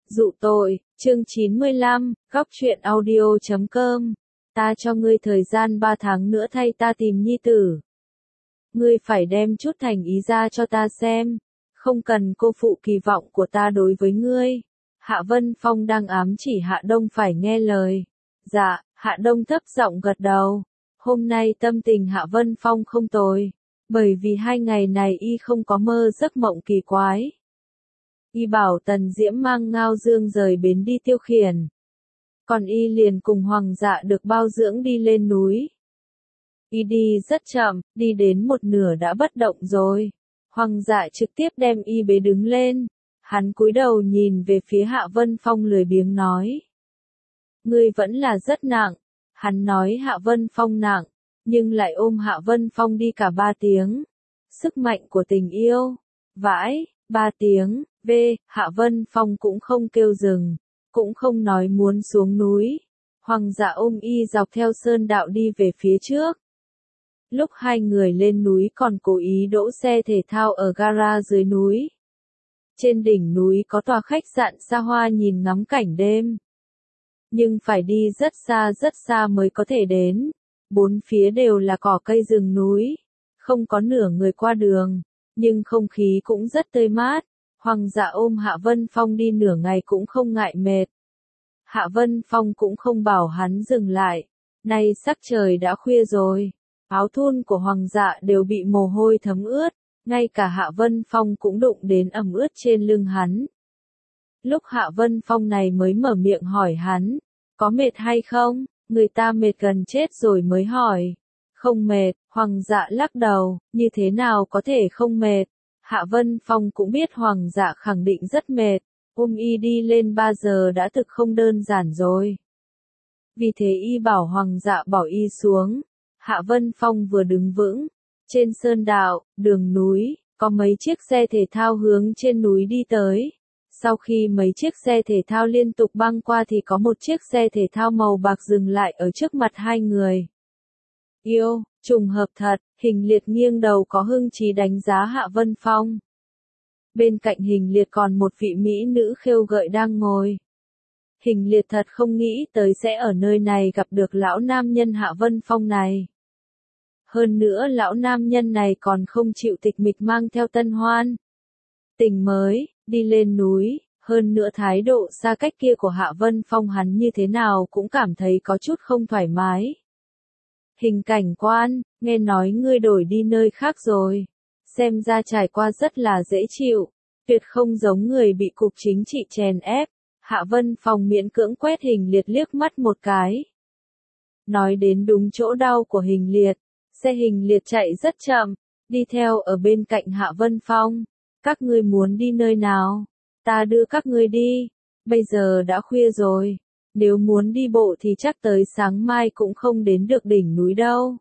Dụ tội, chương 95, góc truyện audio.com. Ta cho ngươi thời gian 3 tháng nữa thay ta tìm nhi tử. Ngươi phải đem chút thành ý ra cho ta xem, không cần cô phụ kỳ vọng của ta đối với ngươi. Hạ Vân Phong đang ám chỉ Hạ Đông phải nghe lời. Dạ, Hạ Đông thấp giọng gật đầu. Hôm nay tâm tình Hạ Vân Phong không tồi, bởi vì 2 ngày này y không có mơ giấc mộng kỳ quái. Y bảo Tần Diễm mang Ngao Dương rời bến đi tiêu khiển. Còn y liền cùng Hoàng Dạ được bao dưỡng đi lên núi. Y đi rất chậm, đi đến một nửa đã bất động rồi. Hoàng Dạ trực tiếp đem y bế đứng lên. Hắn cúi đầu nhìn về phía Hạ Vân Phong lười biếng nói. Ngươi vẫn là rất nặng. Hắn nói Hạ Vân Phong nặng, nhưng lại ôm Hạ Vân Phong đi cả 3 tiếng. Sức mạnh của tình yêu. Vãi, 3 tiếng. Hạ Vân Phong cũng không kêu dừng, cũng không nói muốn xuống núi. Hoàng Dạ ôm y dọc theo sơn đạo đi về phía trước. Lúc 2 người lên núi còn cố ý đỗ xe thể thao ở gara dưới núi. Trên đỉnh núi có tòa khách sạn xa hoa nhìn ngắm cảnh đêm. Nhưng phải đi rất xa mới có thể đến. 4 phía đều là cỏ cây rừng núi, không có nửa người qua đường, nhưng không khí cũng rất tươi mát. Hoàng Dạ ôm Hạ Vân Phong đi nửa ngày cũng không ngại mệt. Hạ Vân Phong cũng không bảo hắn dừng lại. Nay sắc trời đã khuya rồi. Áo thun của Hoàng Dạ đều bị mồ hôi thấm ướt. Ngay cả Hạ Vân Phong cũng đụng đến ẩm ướt trên lưng hắn. Lúc Hạ Vân Phong này mới mở miệng hỏi hắn. Có mệt hay không? Người ta mệt gần chết rồi mới hỏi. Không mệt, Hoàng Dạ lắc đầu. Như thế nào có thể không mệt? Hạ Vân Phong cũng biết Hoàng Dạ khẳng định rất mệt, ôm y đi lên 3 giờ đã thực không đơn giản rồi. Vì thế y bảo Hoàng Dạ bỏ y xuống. Hạ Vân Phong vừa đứng vững. Trên sơn đạo, đường núi, có mấy chiếc xe thể thao hướng trên núi đi tới. Sau khi mấy chiếc xe thể thao liên tục băng qua thì có một chiếc xe thể thao màu bạc dừng lại ở trước mặt 2 người. Yêu, trùng hợp thật, Hình Liệt nghiêng đầu có hưng trí đánh giá Hạ Vân Phong. Bên cạnh Hình Liệt còn một vị mỹ nữ khêu gợi đang ngồi. Hình Liệt thật không nghĩ tới sẽ ở nơi này gặp được lão nam nhân Hạ Vân Phong này. Hơn nữa lão nam nhân này còn không chịu tịch mịch mang theo tân hoan. Tình mới, đi lên núi, hơn nữa thái độ xa cách kia của Hạ Vân Phong hắn như thế nào cũng cảm thấy có chút không thoải mái. Hình cảnh quan, nghe nói ngươi đổi đi nơi khác rồi. Xem ra trải qua rất là dễ chịu, tuyệt không giống người bị cục chính trị chèn ép. Hạ Vân Phong miễn cưỡng quét Hình Liệt liếc mắt một cái. Nói đến đúng chỗ đau của Hình Liệt, xe Hình Liệt chạy rất chậm, đi theo ở bên cạnh Hạ Vân Phong. Các ngươi muốn đi nơi nào? Ta đưa các ngươi đi. Bây giờ đã khuya rồi. Nếu muốn đi bộ thì chắc tới sáng mai cũng không đến được đỉnh núi đâu.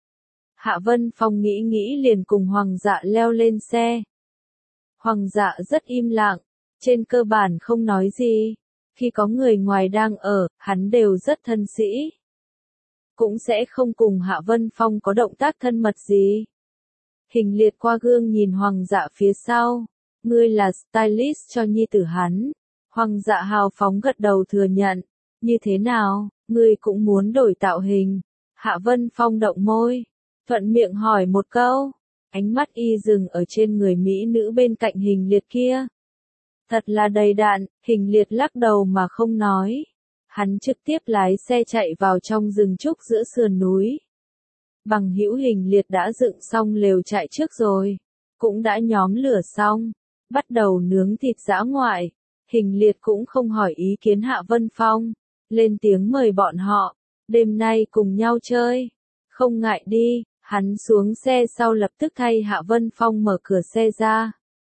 Hạ Vân Phong nghĩ liền cùng Hoàng Dạ leo lên xe. Hoàng Dạ rất im lặng, trên cơ bản không nói gì. Khi có người ngoài đang ở, hắn đều rất thân sĩ. Cũng sẽ không cùng Hạ Vân Phong có động tác thân mật gì. Hình Liệt qua gương nhìn Hoàng Dạ phía sau. Ngươi là stylist cho nhi tử hắn. Hoàng Dạ hào phóng gật đầu thừa nhận. Như thế nào, ngươi cũng muốn đổi tạo hình? Hạ Vân Phong động môi, thuận miệng hỏi một câu. Ánh mắt y dừng ở trên người mỹ nữ bên cạnh Hình Liệt kia. Thật là đầy đặn, Hình Liệt lắc đầu mà không nói. Hắn trực tiếp lái xe chạy vào trong rừng trúc giữa sườn núi. Bằng hữu Hình Liệt đã dựng xong lều trại trước rồi, cũng đã nhóm lửa xong, bắt đầu nướng thịt dã ngoại. Hình Liệt cũng không hỏi ý kiến Hạ Vân Phong, lên tiếng mời bọn họ, đêm nay cùng nhau chơi. Không ngại đi, hắn xuống xe sau lập tức thay Hạ Vân Phong mở cửa xe ra.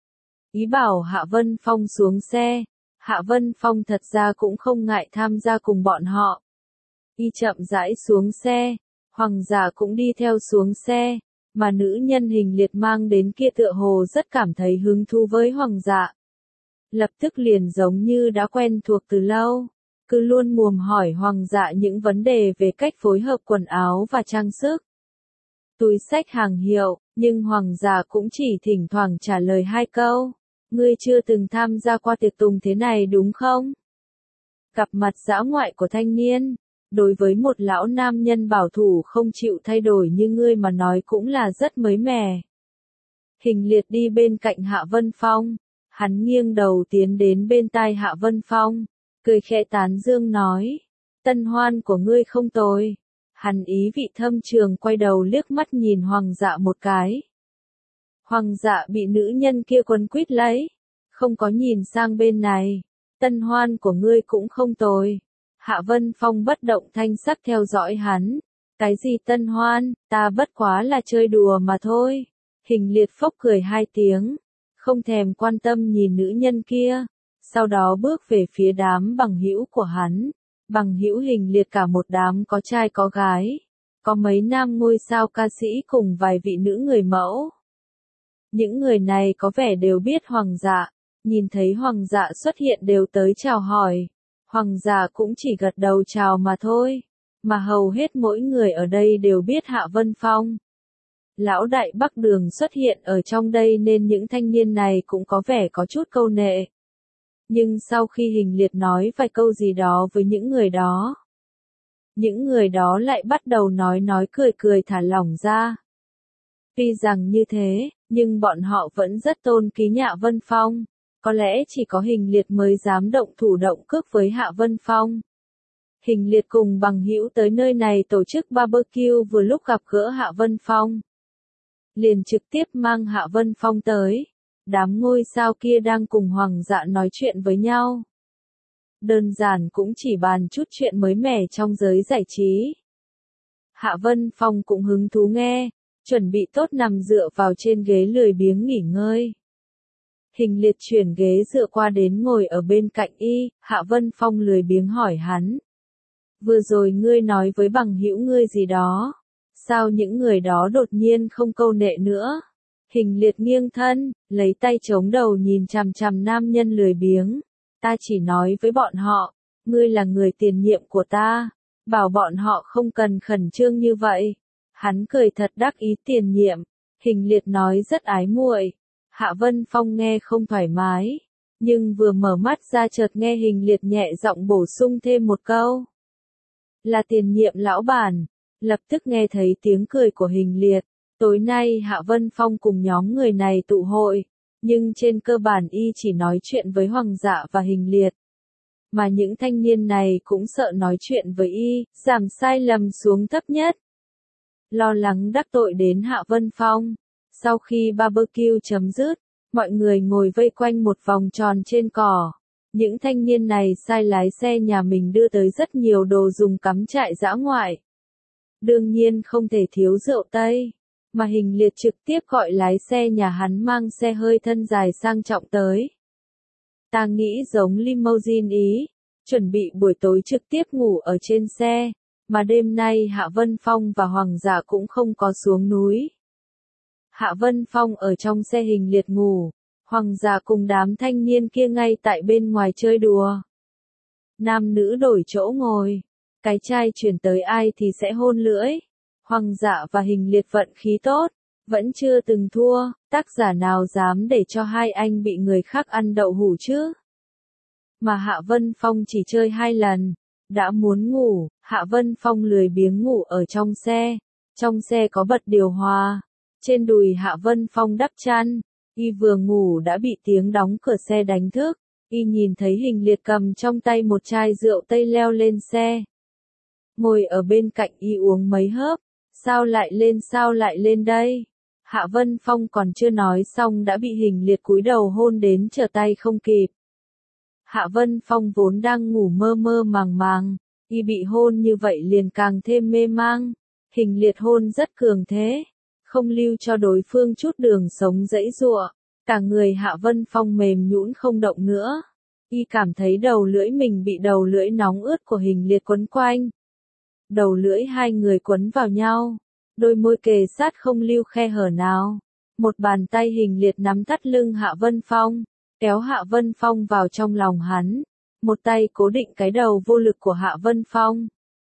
Ý bảo Hạ Vân Phong xuống xe. Hạ Vân Phong thật ra cũng không ngại tham gia cùng bọn họ. Y chậm rãi xuống xe, Hoàng Dạ cũng đi theo xuống xe, mà nữ nhân Hình Liệt mang đến kia tựa hồ rất cảm thấy hứng thú với Hoàng Dạ. Lập tức liền giống như đã quen thuộc từ lâu, cứ luôn mồm hỏi Hoàng Dạ những vấn đề về cách phối hợp quần áo và trang sức. Túi xách hàng hiệu, nhưng Hoàng Dạ cũng chỉ thỉnh thoảng trả lời 2 câu. Ngươi chưa từng tham gia qua tiệc tùng thế này đúng không? Gặp mặt dã ngoại của thanh niên, đối với một lão nam nhân bảo thủ không chịu thay đổi như ngươi mà nói cũng là rất mới mẻ. Hình Liệt đi bên cạnh Hạ Vân Phong, hắn nghiêng đầu tiến đến bên tai Hạ Vân Phong, cười khẽ tán dương nói, tân hoan của ngươi không tồi. Hắn ý vị thâm trường quay đầu liếc mắt nhìn Hoàng Dạ một cái. Hoàng Dạ bị nữ nhân kia quấn quýt lấy, không có nhìn sang bên này, tân hoan của ngươi cũng không tồi. Hạ Vân Phong bất động thanh sắc theo dõi hắn, cái gì tân hoan, ta bất quá là chơi đùa mà thôi. Hình Liệt phốc cười hai tiếng, không thèm quan tâm nhìn nữ nhân kia, sau đó bước về phía đám bằng hữu của hắn. Bằng hữu Hình Liệt cả một đám có trai có gái, có mấy nam ngôi sao ca sĩ cùng vài vị nữ người mẫu. Những người này có vẻ đều biết Hoàng Dạ, nhìn thấy Hoàng Dạ xuất hiện đều tới chào hỏi. Hoàng Dạ cũng chỉ gật đầu chào mà thôi, mà hầu hết mỗi người ở đây đều biết Hạ Vân Phong. Lão đại Bắc Đường xuất hiện ở trong đây nên những thanh niên này cũng có vẻ có chút câu nệ. Nhưng sau khi Hình Liệt nói vài câu gì đó với những người đó lại bắt đầu nói cười thả lỏng ra. Tuy rằng như thế, nhưng bọn họ vẫn rất tôn kính Hạ Vân Phong, có lẽ chỉ có Hình Liệt mới dám động thủ động cước với Hạ Vân Phong. Hình Liệt cùng bằng hữu tới nơi này tổ chức barbecue vừa lúc gặp gỡ Hạ Vân Phong. Liền trực tiếp mang Hạ Vân Phong tới. Đám ngôi sao kia đang cùng Hoàng Dạ nói chuyện với nhau. Đơn giản cũng chỉ bàn chút chuyện mới mẻ trong giới giải trí. Hạ Vân Phong cũng hứng thú nghe, chuẩn bị tốt nằm dựa vào trên ghế lười biếng nghỉ ngơi. Hình Liệt chuyển ghế dựa qua đến ngồi ở bên cạnh y, Hạ Vân Phong lười biếng hỏi hắn. Vừa rồi ngươi nói với bằng hữu ngươi gì đó, sao những người đó đột nhiên không câu nệ nữa? Hình Liệt nghiêng thân, lấy tay chống đầu nhìn chằm chằm nam nhân lười biếng. Ta chỉ nói với bọn họ, ngươi là người tiền nhiệm của ta, bảo bọn họ không cần khẩn trương như vậy. Hắn cười thật đắc ý tiền nhiệm, Hình Liệt nói rất ái muội. Hạ Vân Phong nghe không thoải mái, nhưng vừa mở mắt ra chợt nghe Hình Liệt nhẹ giọng bổ sung thêm một câu. Là tiền nhiệm lão bản, lập tức nghe thấy tiếng cười của Hình Liệt. Tối nay Hạ Vân Phong cùng nhóm người này tụ hội, nhưng trên cơ bản y chỉ nói chuyện với Hoàng Dạ và Hình Liệt. Mà những thanh niên này cũng sợ nói chuyện với y, giảm sai lầm xuống thấp nhất. Lo lắng đắc tội đến Hạ Vân Phong. Sau khi barbecue chấm dứt, mọi người ngồi vây quanh một vòng tròn trên cỏ. Những thanh niên này sai lái xe nhà mình đưa tới rất nhiều đồ dùng cắm trại dã ngoại. Đương nhiên không thể thiếu rượu Tây. Mà Hình Liệt trực tiếp gọi lái xe nhà hắn mang xe hơi thân dài sang trọng tới. Ta nghĩ giống limousine ý, chuẩn bị buổi tối trực tiếp ngủ ở trên xe, mà đêm nay Hạ Vân Phong và Hoàng Dạ cũng không có xuống núi. Hạ Vân Phong ở trong xe Hình Liệt ngủ, Hoàng Dạ cùng đám thanh niên kia ngay tại bên ngoài chơi đùa. Nam nữ đổi chỗ ngồi, cái chai chuyển tới ai thì sẽ hôn lưỡi. Hoàng Dạ và Hình Liệt vận khí tốt, vẫn chưa từng thua, tác giả nào dám để cho hai anh bị người khác ăn đậu hũ chứ? Mà Hạ Vân Phong chỉ chơi 2 lần, đã muốn ngủ, Hạ Vân Phong lười biếng ngủ ở trong xe có bật điều hòa, trên đùi Hạ Vân Phong đắp chăn, y vừa ngủ đã bị tiếng đóng cửa xe đánh thức, y nhìn thấy Hình Liệt cầm trong tay một chai rượu Tây leo lên xe. Ngồi ở bên cạnh y uống mấy hớp. Sao lại lên đây? Hạ Vân Phong còn chưa nói xong đã bị Hình Liệt cúi đầu hôn đến trở tay không kịp. Hạ Vân Phong vốn đang ngủ mơ mơ màng màng, y bị hôn như vậy liền càng thêm mê mang. Hình Liệt hôn rất cường thế, không lưu cho đối phương chút đường sống giãy giụa. Cả người Hạ Vân Phong mềm nhũn không động nữa. Y cảm thấy đầu lưỡi mình bị đầu lưỡi nóng ướt của Hình Liệt quấn quanh. Đầu lưỡi hai người quấn vào nhau, đôi môi kề sát không lưu khe hở nào. Một bàn tay Hình Liệt nắm thắt lưng Hạ Vân Phong, kéo Hạ Vân Phong vào trong lòng hắn. Một tay cố định cái đầu vô lực của Hạ Vân Phong.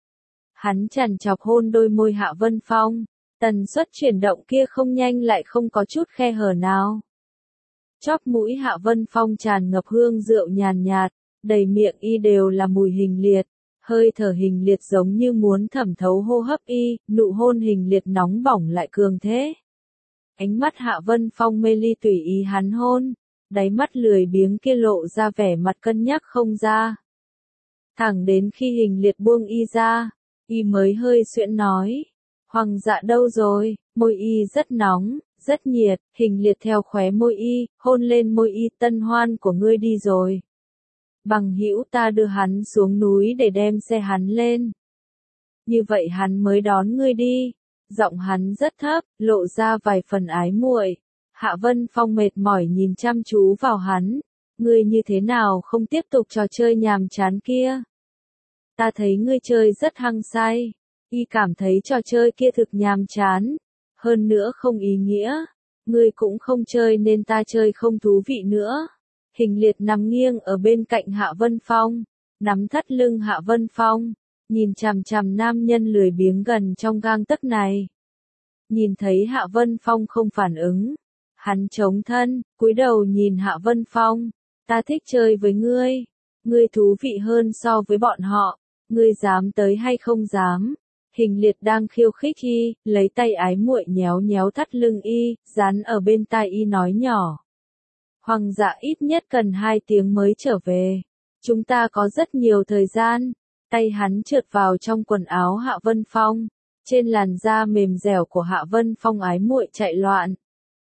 Hắn chằn chọc hôn đôi môi Hạ Vân Phong, tần suất chuyển động kia không nhanh lại không có chút khe hở nào. Chóp mũi Hạ Vân Phong tràn ngập hương rượu nhàn nhạt, đầy miệng y đều là mùi Hình Liệt. Hơi thở Hình Liệt giống như muốn thẩm thấu hô hấp y, nụ hôn Hình Liệt nóng bỏng lại cường thế. Ánh mắt Hạ Vân Phong mê ly tùy ý hắn hôn, đáy mắt lười biếng kia lộ ra vẻ mặt cân nhắc không ra. Thẳng đến khi Hình Liệt buông y ra, y mới hơi suyễn nói, Hoàng dạ đâu rồi, môi y rất nóng, rất nhiệt, Hình Liệt theo khóe môi y, hôn lên môi y, tân hoan của ngươi đi rồi. Bằng hữu ta đưa hắn xuống núi để đem xe hắn lên. Như vậy hắn mới đón ngươi đi. Giọng hắn rất thấp, lộ ra vài phần ái muội. Hạ Vân Phong mệt mỏi nhìn chăm chú vào hắn. Ngươi như thế nào không tiếp tục trò chơi nhàm chán kia? Ta thấy ngươi chơi rất hăng say. Y cảm thấy trò chơi kia thực nhàm chán. Hơn nữa không ý nghĩa. Ngươi cũng không chơi nên ta chơi không thú vị nữa. Hình Liệt nằm nghiêng ở bên cạnh Hạ Vân Phong, nắm thắt lưng Hạ Vân Phong, nhìn chằm chằm nam nhân lười biếng gần trong gang tấc này. Nhìn thấy Hạ Vân Phong không phản ứng, hắn chống thân, cúi đầu nhìn Hạ Vân Phong, ta thích chơi với ngươi thú vị hơn so với bọn họ, ngươi dám tới hay không dám? Hình Liệt đang khiêu khích y, lấy tay ái muội nhéo nhéo thắt lưng y, dán ở bên tai y nói nhỏ. Hoàng dạ ít nhất cần 2 tiếng mới trở về. Chúng ta có rất nhiều thời gian. Tay hắn trượt vào trong quần áo Hạ Vân Phong. Trên làn da mềm dẻo của Hạ Vân Phong ái muội chạy loạn.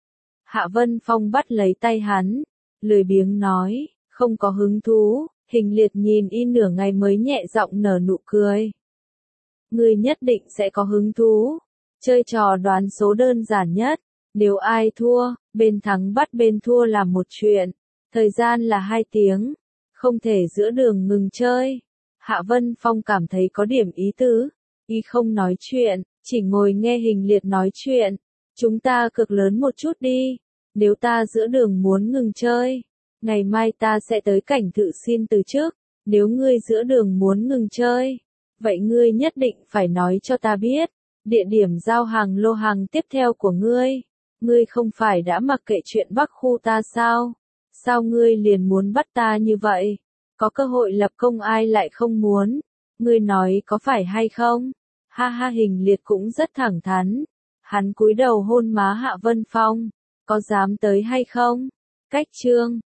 Hạ Vân Phong bắt lấy tay hắn. Lười biếng nói, không có hứng thú. Hình Liệt nhìn y nửa ngày mới nhẹ giọng nở nụ cười. Ngươi nhất định sẽ có hứng thú. Chơi trò đoán số đơn giản nhất. Nếu ai thua, bên thắng bắt bên thua làm một chuyện. Thời gian là 2 tiếng. Không thể giữa đường ngừng chơi. Hạ Vân Phong cảm thấy có điểm ý tứ. Y không nói chuyện, chỉ ngồi nghe Hình Liệt nói chuyện. Chúng ta cược lớn một chút đi. Nếu ta giữa đường muốn ngừng chơi, ngày mai ta sẽ tới cảnh thự xin từ chức. Nếu ngươi giữa đường muốn ngừng chơi, vậy ngươi nhất định phải nói cho ta biết. Địa điểm giao hàng lô hàng tiếp theo của ngươi. Ngươi không phải đã mặc kệ chuyện Bắc khu ta sao? Sao ngươi liền muốn bắt ta như vậy? Có cơ hội lập công ai lại không muốn? Ngươi nói có phải hay không? Ha ha, Hình Liệt cũng rất thẳng thắn. Hắn cúi đầu hôn má Hạ Vân Phong. Có dám tới hay không? Cách chương